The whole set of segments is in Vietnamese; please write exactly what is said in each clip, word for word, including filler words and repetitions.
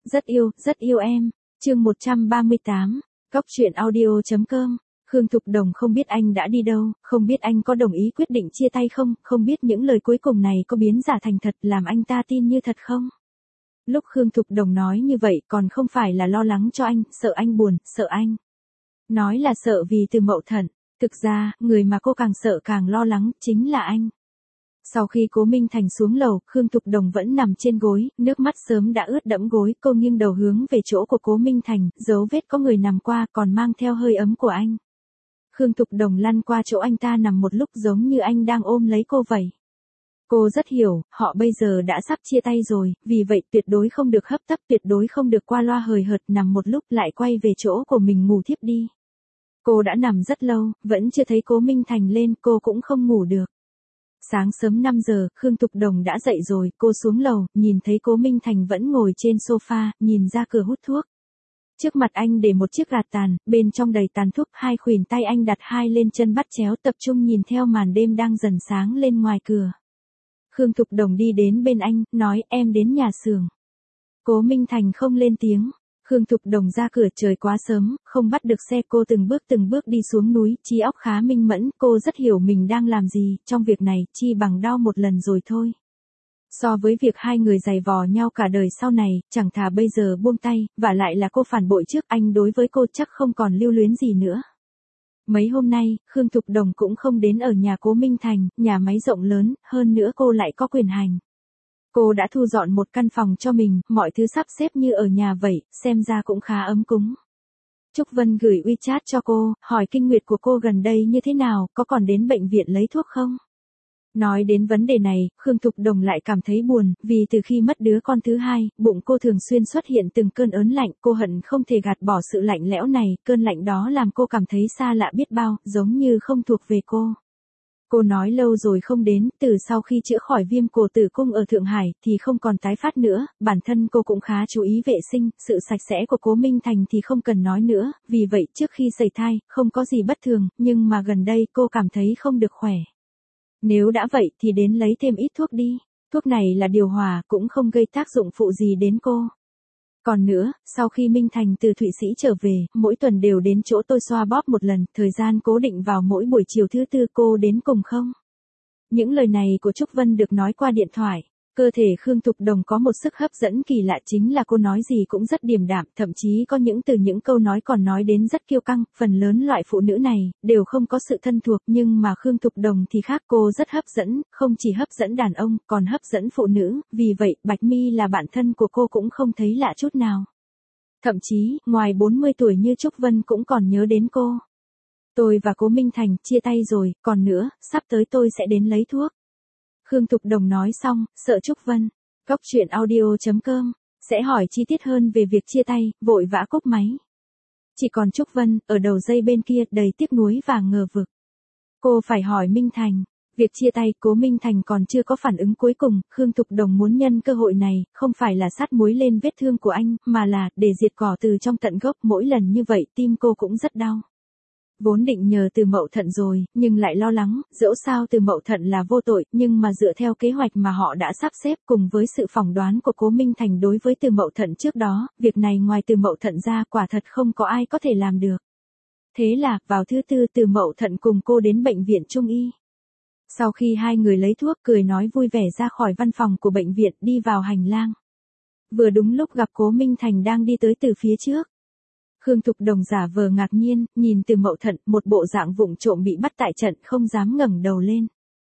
Rất yêu, rất yêu em. Chương một trăm ba mươi tám. Góc truyện audio.com. Khương Thục Đồng không biết anh đã đi đâu, không biết anh có đồng ý quyết định chia tay không, không biết những lời cuối cùng này có biến giả thành thật làm anh ta tin như thật không. Lúc Khương Thục Đồng nói như vậy còn không phải là lo lắng cho anh, sợ anh buồn, sợ anh. Nói là sợ vì Từ Mậu Thận, thực ra, người mà cô càng sợ càng lo lắng, chính là anh. Sau khi Cố Minh Thành xuống lầu, Khương Thục Đồng vẫn nằm trên gối, nước mắt sớm đã ướt đẫm gối, cô nghiêng đầu hướng về chỗ của Cố Minh Thành, dấu vết có người nằm qua còn mang theo hơi ấm của anh. Khương Thục Đồng lăn qua chỗ anh ta nằm một lúc giống như anh đang ôm lấy cô vậy. Cô rất hiểu, họ bây giờ đã sắp chia tay rồi, vì vậy tuyệt đối không được hấp tấp, tuyệt đối không được qua loa hời hợt nằm một lúc lại quay về chỗ của mình ngủ thiếp đi. Cô đã nằm rất lâu, vẫn chưa thấy Cố Minh Thành lên, cô cũng không ngủ được. Sáng sớm năm giờ, Khương Thục Đồng đã dậy rồi, cô xuống lầu, nhìn thấy Cố Minh Thành vẫn ngồi trên sofa, nhìn ra cửa hút thuốc. Trước mặt anh để một chiếc gạt tàn, bên trong đầy tàn thuốc, hai khuỷu tay anh đặt hai lên chân bắt chéo tập trung nhìn theo màn đêm đang dần sáng lên ngoài cửa. Khương Thục Đồng đi đến bên anh, nói em đến nhà xưởng. Cố Minh Thành không lên tiếng. Khương Thục Đồng ra cửa trời quá sớm, không bắt được xe cô từng bước từng bước đi xuống núi, trí óc khá minh mẫn, cô rất hiểu mình đang làm gì, trong việc này, chi bằng đau một lần rồi thôi. So với việc hai người giày vò nhau cả đời sau này, chẳng thà bây giờ buông tay, vả lại là cô phản bội trước anh đối với cô chắc không còn lưu luyến gì nữa. Mấy hôm nay, Khương Thục Đồng cũng không đến ở nhà Cố Minh Thành, nhà máy rộng lớn, hơn nữa cô lại có quyền hành. Cô đã thu dọn một căn phòng cho mình, mọi thứ sắp xếp như ở nhà vậy, xem ra cũng khá ấm cúng. Trúc Vân gửi WeChat cho cô, hỏi kinh nguyệt của cô gần đây như thế nào, có còn đến bệnh viện lấy thuốc không? Nói đến vấn đề này, Khương Thục Đồng lại cảm thấy buồn, vì từ khi mất đứa con thứ hai, bụng cô thường xuyên xuất hiện từng cơn ớn lạnh, cô hận không thể gạt bỏ sự lạnh lẽo này, cơn lạnh đó làm cô cảm thấy xa lạ biết bao, giống như không thuộc về cô. Cô nói lâu rồi không đến, từ sau khi chữa khỏi viêm cổ tử cung ở Thượng Hải thì không còn tái phát nữa, bản thân cô cũng khá chú ý vệ sinh, sự sạch sẽ của Cố Minh Thành thì không cần nói nữa, vì vậy trước khi sẩy thai, không có gì bất thường, nhưng mà gần đây cô cảm thấy không được khỏe. Nếu đã vậy thì đến lấy thêm ít thuốc đi, thuốc này là điều hòa, cũng không gây tác dụng phụ gì đến cô. Còn nữa, sau khi Minh Thành từ Thụy Sĩ trở về, mỗi tuần đều đến chỗ tôi xoa bóp một lần, thời gian cố định vào mỗi buổi chiều thứ tư, cô đến cùng không? Những lời này của Trúc Vân được nói qua điện thoại. Cơ thể Khương Thục Đồng có một sức hấp dẫn kỳ lạ, chính là cô nói gì cũng rất điềm đạm, thậm chí có những từ những câu nói còn nói đến rất kiêu căng, phần lớn loại phụ nữ này, đều không có sự thân thuộc, nhưng mà Khương Thục Đồng thì khác, cô rất hấp dẫn, không chỉ hấp dẫn đàn ông, còn hấp dẫn phụ nữ, vì vậy, Bạch Mi là bạn thân của cô cũng không thấy lạ chút nào. Thậm chí, ngoài bốn mươi tuổi như Trúc Vân cũng còn nhớ đến cô. Tôi và Cố Minh Thành chia tay rồi, còn nữa, sắp tới tôi sẽ đến lấy thuốc. Khương Thục Đồng nói xong, sợ Trúc Vân, góc truyện audio.com, sẽ hỏi chi tiết hơn về việc chia tay, vội vã cúp máy. Chỉ còn Trúc Vân, ở đầu dây bên kia, đầy tiếc nuối và ngờ vực. Cô phải hỏi Minh Thành, việc chia tay, Cố Minh Thành còn chưa có phản ứng cuối cùng, Khương Thục Đồng muốn nhân cơ hội này, không phải là sát muối lên vết thương của anh, mà là, để diệt cỏ từ trong tận gốc, mỗi lần như vậy, tim cô cũng rất đau. Vốn định nhờ Từ Mậu Thận rồi, nhưng lại lo lắng, dẫu sao Từ Mậu Thận là vô tội, nhưng mà dựa theo kế hoạch mà họ đã sắp xếp cùng với sự phỏng đoán của Cố Minh Thành đối với Từ Mậu Thận trước đó, việc này ngoài Từ Mậu Thận ra quả thật không có ai có thể làm được. Thế là, vào thứ tư Từ Mậu Thận cùng cô đến bệnh viện Trung Y. Sau khi hai người lấy thuốc cười nói vui vẻ ra khỏi văn phòng của bệnh viện đi vào hành lang. Vừa đúng lúc gặp Cố Minh Thành đang đi tới từ phía trước. Khương Thục Đồng giả vờ ngạc nhiên, nhìn Từ Mậu Thận, một bộ dạng vụng trộm bị bắt tại trận, không dám ngẩng đầu lên.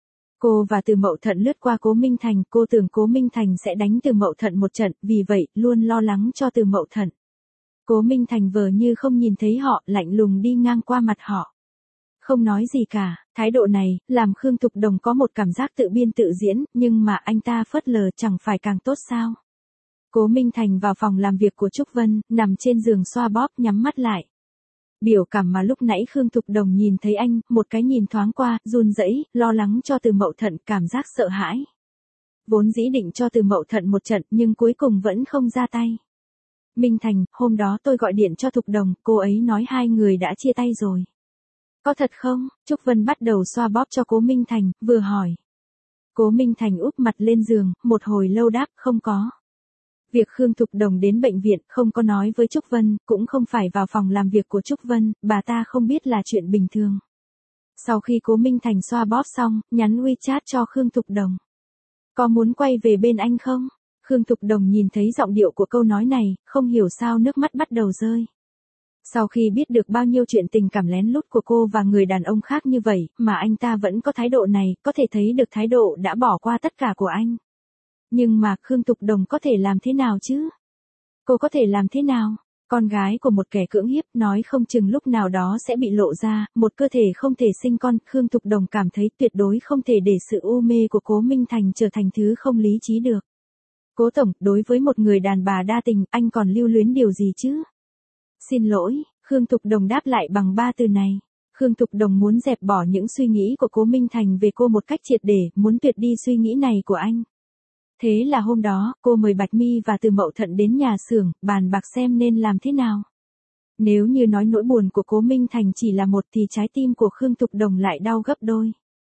Cô và Từ Mậu Thận lướt qua Cố Minh Thành, cô tưởng Cố Minh Thành sẽ đánh Từ Mậu Thận một trận, vì vậy, luôn lo lắng cho Từ Mậu Thận. Cố Minh Thành vờ như không nhìn thấy họ, lạnh lùng đi ngang qua mặt họ. Không nói gì cả, thái độ này, làm Khương Thục Đồng có một cảm giác tự biên tự diễn, nhưng mà anh ta phớt lờ chẳng phải càng tốt sao. Cố Minh Thành vào phòng làm việc của Trúc Vân, nằm trên giường xoa bóp nhắm mắt lại. Biểu cảm mà lúc nãy Khương Thục Đồng nhìn thấy anh, một cái nhìn thoáng qua, run rẩy, lo lắng cho Từ Mậu Thận, cảm giác sợ hãi. Vốn dĩ định cho Từ Mậu Thận một trận, nhưng cuối cùng vẫn không ra tay. Minh Thành, hôm đó tôi gọi điện cho Thục Đồng, cô ấy nói hai người đã chia tay rồi. Có thật không? Trúc Vân bắt đầu xoa bóp cho Cố Minh Thành, vừa hỏi. Cố Minh Thành úp mặt lên giường, một hồi lâu đáp, không có. Việc Khương Thục Đồng đến bệnh viện không có nói với Trúc Vân, cũng không phải vào phòng làm việc của Trúc Vân, bà ta không biết là chuyện bình thường. Sau khi Cố Minh Thành xoa bóp xong, nhắn WeChat cho Khương Thục Đồng. Có muốn quay về bên anh không? Khương Thục Đồng nhìn thấy giọng điệu của câu nói này, không hiểu sao nước mắt bắt đầu rơi. Sau khi biết được bao nhiêu chuyện tình cảm lén lút của cô và người đàn ông khác như vậy, mà anh ta vẫn có thái độ này, có thể thấy được thái độ đã bỏ qua tất cả của anh. Nhưng mà Khương Thục Đồng có thể làm thế nào chứ? Cô có thể làm thế nào? Con gái của một kẻ cưỡng hiếp nói không chừng lúc nào đó sẽ bị lộ ra, một cơ thể không thể sinh con, Khương Thục Đồng cảm thấy tuyệt đối không thể để sự u mê của Cố Minh Thành trở thành thứ không lý trí được. Cố tổng, đối với một người đàn bà đa tình, anh còn lưu luyến điều gì chứ? Xin lỗi, Khương Thục Đồng đáp lại bằng ba từ này. Khương Thục Đồng muốn dẹp bỏ những suy nghĩ của Cố Minh Thành về cô một cách triệt để, muốn tuyệt đi suy nghĩ này của anh. Thế là hôm đó, cô mời Bạch Mi và Từ Mậu Thận đến nhà xưởng, bàn bạc xem nên làm thế nào. Nếu như nói nỗi buồn của Cố Minh Thành chỉ là một thì trái tim của Khương Thục Đồng lại đau gấp đôi.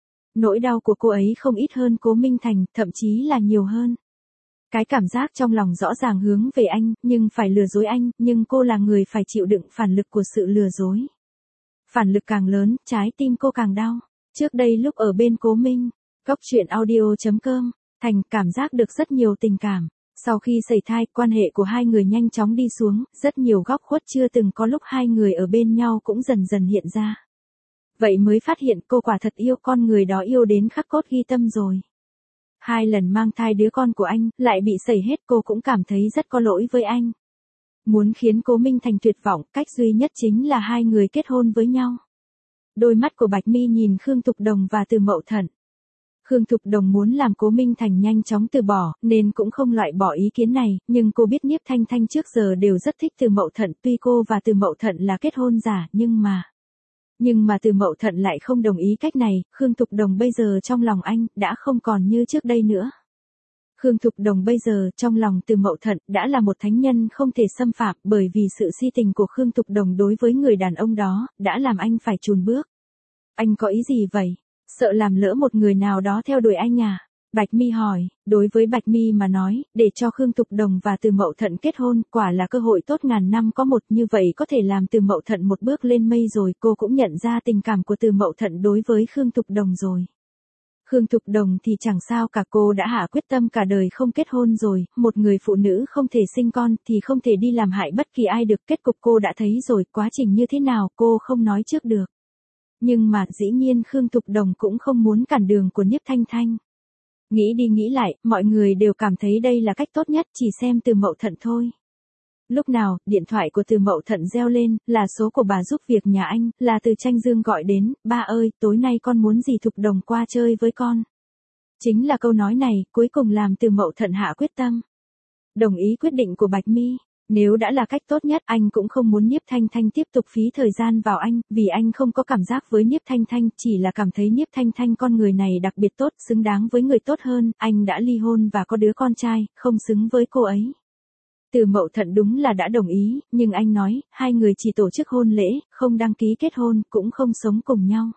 Nỗi đau của cô ấy không ít hơn Cố Minh Thành, thậm chí là nhiều hơn. Cái cảm giác trong lòng rõ ràng hướng về anh, nhưng phải lừa dối anh, nhưng cô là người phải chịu đựng phản lực của sự lừa dối. Phản lực càng lớn, trái tim cô càng đau. Trước đây lúc ở bên Cố Minh, Cóc Truyện Audio chấm com, Thành cảm giác được rất nhiều tình cảm. Sau khi sẩy thai, quan hệ của hai người nhanh chóng đi xuống, rất nhiều góc khuất chưa từng có lúc hai người ở bên nhau cũng dần dần hiện ra. Vậy mới phát hiện cô quả thật yêu con người đó, yêu đến khắc cốt ghi tâm rồi. Hai lần mang thai đứa con của anh, lại bị sẩy hết, cô cũng cảm thấy rất có lỗi với anh. Muốn khiến Cố Minh Thành tuyệt vọng, cách duy nhất chính là hai người kết hôn với nhau. Đôi mắt của Bạch Mi nhìn Khương Thục Đồng và Từ Mậu Thận. Khương Thục Đồng muốn làm Cố Minh Thành nhanh chóng từ bỏ, nên cũng không loại bỏ ý kiến này, nhưng cô biết Nhiếp Thanh Thanh trước giờ đều rất thích Từ Mậu Thận, tuy cô và Từ Mậu Thận là kết hôn giả, nhưng mà... Nhưng mà Từ Mậu Thận lại không đồng ý cách này, Khương Thục Đồng bây giờ trong lòng anh, đã không còn như trước đây nữa. Khương Thục Đồng bây giờ, trong lòng Từ Mậu Thận, đã là một thánh nhân không thể xâm phạm, bởi vì sự si tình của Khương Thục Đồng đối với người đàn ông đó, đã làm anh phải chùn bước. Anh có ý gì vậy? Sợ làm lỡ một người nào đó theo đuổi anh à? Bạch Mi hỏi, đối với Bạch Mi mà nói, để cho Khương Thục Đồng và Từ Mậu Thận kết hôn, quả là cơ hội tốt ngàn năm có một, như vậy có thể làm Từ Mậu Thận một bước lên mây rồi, cô cũng nhận ra tình cảm của Từ Mậu Thận đối với Khương Thục Đồng rồi. Khương Thục Đồng thì chẳng sao cả, cô đã hạ quyết tâm cả đời không kết hôn rồi, một người phụ nữ không thể sinh con thì không thể đi làm hại bất kỳ ai được, kết cục cô đã thấy rồi, quá trình như thế nào cô không nói trước được. Nhưng mà dĩ nhiên Khương Thục Đồng cũng không muốn cản đường của Nhiếp Thanh Thanh. Nghĩ đi nghĩ lại, mọi người đều cảm thấy đây là cách tốt nhất, chỉ xem Từ Mậu Thận thôi. Lúc nào, điện thoại của Từ Mậu Thận reo lên, là số của bà giúp việc nhà anh, là Từ Tranh Dương gọi đến, ba ơi, tối nay con muốn dì Thục Đồng qua chơi với con. Chính là câu nói này, cuối cùng làm Từ Mậu Thận hạ quyết tâm. Đồng ý quyết định của Bạch Mi. Nếu đã là cách tốt nhất, anh cũng không muốn Nhiếp Thanh Thanh tiếp tục phí thời gian vào anh, vì anh không có cảm giác với Nhiếp Thanh Thanh, chỉ là cảm thấy Nhiếp Thanh Thanh con người này đặc biệt tốt, xứng đáng với người tốt hơn, anh đã ly hôn và có đứa con trai, không xứng với cô ấy. Từ Mậu Thận đúng là đã đồng ý, nhưng anh nói, hai người chỉ tổ chức hôn lễ, không đăng ký kết hôn, cũng không sống cùng nhau.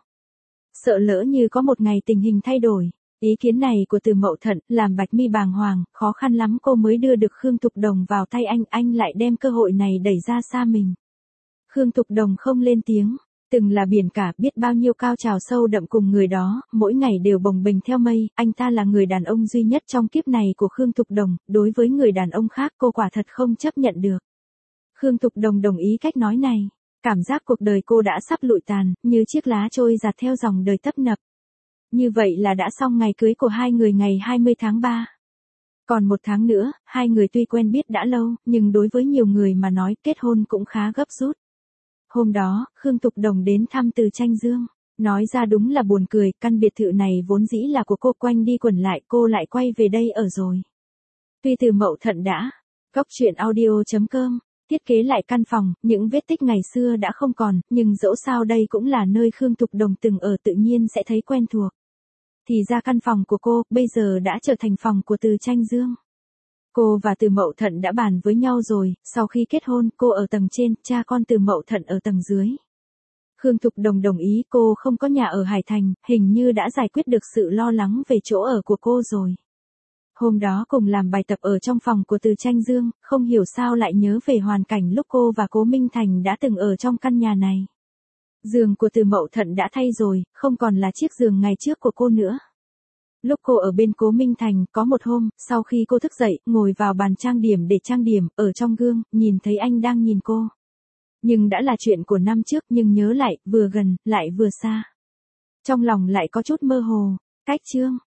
Sợ lỡ như có một ngày tình hình thay đổi. Ý kiến này của Từ Mậu Thận, làm Bạch Mi bàng hoàng, khó khăn lắm cô mới đưa được Khương Thục Đồng vào tay anh, anh lại đem cơ hội này đẩy ra xa mình. Khương Thục Đồng không lên tiếng, từng là biển cả, biết bao nhiêu cao trào sâu đậm cùng người đó, mỗi ngày đều bồng bềnh theo mây, anh ta là người đàn ông duy nhất trong kiếp này của Khương Thục Đồng, đối với người đàn ông khác cô quả thật không chấp nhận được. Khương Thục Đồng đồng ý cách nói này, cảm giác cuộc đời cô đã sắp lụi tàn, như chiếc lá trôi giạt theo dòng đời tấp nập. Như vậy là đã xong ngày cưới của hai người ngày hai mươi tháng ba. Còn một tháng nữa, hai người tuy quen biết đã lâu, nhưng đối với nhiều người mà nói kết hôn cũng khá gấp rút. Hôm đó, Khương Thục Đồng đến thăm Từ Tranh Dương. Nói ra đúng là buồn cười, căn biệt thự này vốn dĩ là của cô, quanh đi quẩn lại cô lại quay về đây ở rồi. Tuy Từ Mậu Thận đã, Cóc Truyện Audio chấm com, thiết kế lại căn phòng, những vết tích ngày xưa đã không còn, nhưng dẫu sao đây cũng là nơi Khương Thục Đồng từng ở, tự nhiên sẽ thấy quen thuộc. Thì ra căn phòng của cô, bây giờ đã trở thành phòng của Từ Tranh Dương. Cô và Từ Mậu Thận đã bàn với nhau rồi, sau khi kết hôn, cô ở tầng trên, cha con Từ Mậu Thận ở tầng dưới. Khương Thục Đồng đồng ý, cô không có nhà ở Hải Thành, hình như đã giải quyết được sự lo lắng về chỗ ở của cô rồi. Hôm đó cùng làm bài tập ở trong phòng của Từ Tranh Dương, không hiểu sao lại nhớ về hoàn cảnh lúc cô và Cố Minh Thành đã từng ở trong căn nhà này. Giường của Từ Mậu Thận đã thay rồi, không còn là chiếc giường ngày trước của cô nữa. Lúc cô ở bên Cố Minh Thành, có một hôm, sau khi cô thức dậy, ngồi vào bàn trang điểm để trang điểm, ở trong gương, nhìn thấy anh đang nhìn cô. Nhưng đã là chuyện của năm trước, nhưng nhớ lại, vừa gần, lại vừa xa. Trong lòng lại có chút mơ hồ. Cách chương